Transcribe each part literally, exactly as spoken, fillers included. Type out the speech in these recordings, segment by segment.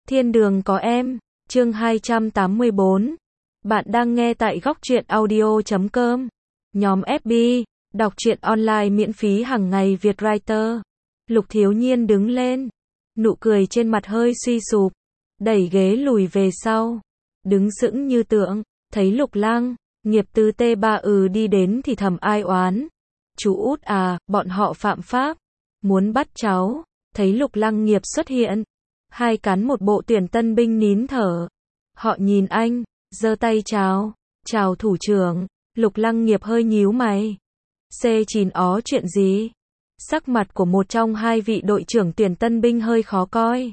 Thiên đường có em, chương hai trăm tám mươi bốn. Bạn đang nghe tại góc truyện audio chấm com. Nhóm ép bê, đọc truyện online miễn phí hàng ngày Việt Writer. Lục Thiếu Nhiên đứng lên, nụ cười trên mặt hơi suy sụp, đẩy ghế lùi về sau, đứng sững như tượng, thấy Lục Lăng, Nghiệp từ tê ba ừ đi đến thì thầm ai oán. Chú út à, bọn họ phạm pháp, muốn bắt cháu. Thấy Lục Lăng Nghiệp xuất hiện, hai cán một bộ tuyển tân binh nín thở. Họ nhìn anh, giơ tay chào, chào thủ trưởng. Lục Lăng Nghiệp hơi nhíu mày. C chín ó chuyện gì? Sắc mặt của một trong hai vị đội trưởng tuyển tân binh hơi khó coi.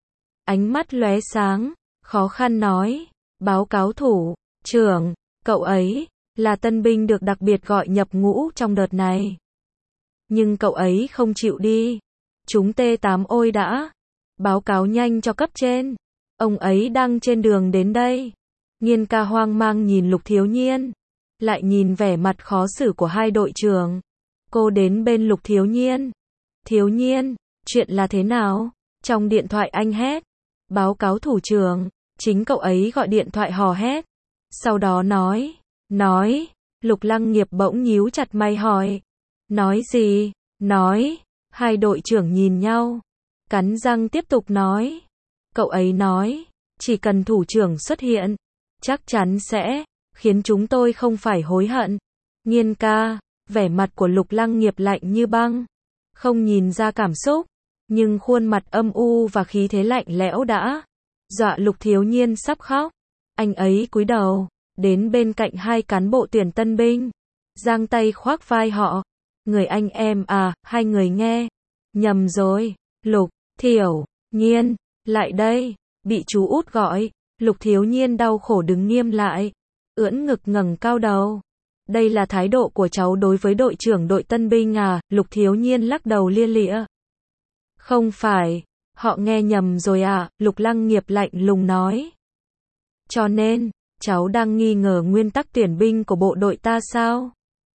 Ánh mắt lóe sáng, khó khăn nói, báo cáo thủ trưởng, cậu ấy là tân binh được đặc biệt gọi nhập ngũ trong đợt này. Nhưng cậu ấy không chịu đi. Chúng T tám ôi đã. Báo cáo nhanh cho cấp trên. Ông ấy đang trên đường đến đây. Nhiên ca hoang mang nhìn Lục Thiếu Nhiên. Lại nhìn vẻ mặt khó xử của hai đội trưởng. Cô đến bên Lục Thiếu Nhiên. Thiếu Nhiên, chuyện là thế nào? Trong điện thoại anh hét. Báo cáo thủ trưởng, chính cậu ấy gọi điện thoại hò hét. Sau đó nói, nói, Lục Lăng Nghiệp bỗng nhíu chặt mày hỏi. Nói gì? Nói, hai đội trưởng nhìn nhau, cắn răng tiếp tục nói. Cậu ấy nói, chỉ cần thủ trưởng xuất hiện, chắc chắn sẽ khiến chúng tôi không phải hối hận. Nhiên ca, vẻ mặt của Lục Lăng Nghiệp lạnh như băng, không nhìn ra cảm xúc, nhưng khuôn mặt âm u và khí thế lạnh lẽo đã dọa Lục Thiếu Nhiên sắp khóc. Anh ấy cúi đầu, đến bên cạnh hai cán bộ tuyển tân binh, giang tay khoác vai họ. Người anh em à, hai người nghe nhầm rồi. Lục Thiểu Nhiên, lại đây. Bị chú út gọi. Lục Thiếu Nhiên đau khổ đứng nghiêm lại, ưỡn ngực ngẩng cao đầu. Đây là thái độ của cháu đối với đội trưởng đội tân binh à? Lục Thiếu Nhiên lắc đầu lia lịa. Không phải, họ nghe nhầm rồi à? Lục Lăng Nghiệp lạnh lùng nói. Cho nên, cháu đang nghi ngờ nguyên tắc tuyển binh của bộ đội ta sao?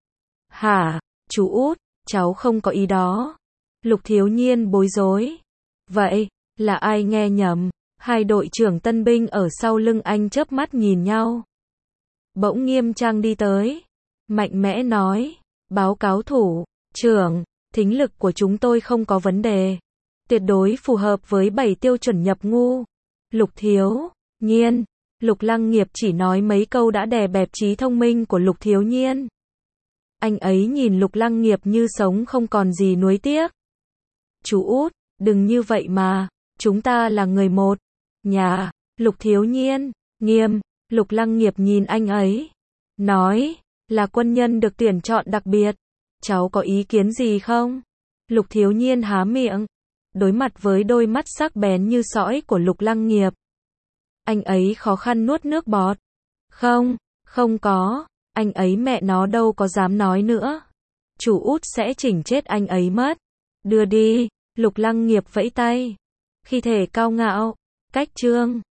Hả? Chú út, cháu không có ý đó. Lục Thiếu Nhiên bối rối. Vậy, là ai nghe nhầm? Hai đội trưởng tân binh ở sau lưng anh chớp mắt nhìn nhau. Bỗng Nghiêm Trang đi tới, mạnh mẽ nói, báo cáo thủ trưởng, thính lực của chúng tôi không có vấn đề, tuyệt đối phù hợp với bảy tiêu chuẩn nhập ngũ. Lục Thiếu Nhiên, Lục Lăng Nghiệp chỉ nói mấy câu đã đè bẹp trí thông minh của Lục Thiếu Nhiên. Anh ấy nhìn Lục Lăng Nghiệp như sống không còn gì nuối tiếc. Chú út, đừng như vậy mà, chúng ta là người một nhà. Lục Thiếu Nhiên, nghiêm. Lục Lăng Nghiệp nhìn anh ấy, nói, là quân nhân được tuyển chọn đặc biệt. Cháu có ý kiến gì không? Lục Thiếu Nhiên há miệng, đối mặt với đôi mắt sắc bén như sõi của Lục Lăng Nghiệp. Anh ấy khó khăn nuốt nước bọt. Không, không có. Anh ấy mẹ nó đâu có dám nói nữa. Chủ út sẽ chỉnh chết anh ấy mất. Đưa đi. Lục Lăng Nghiệp vẫy tay, khí thể cao ngạo, cách trương.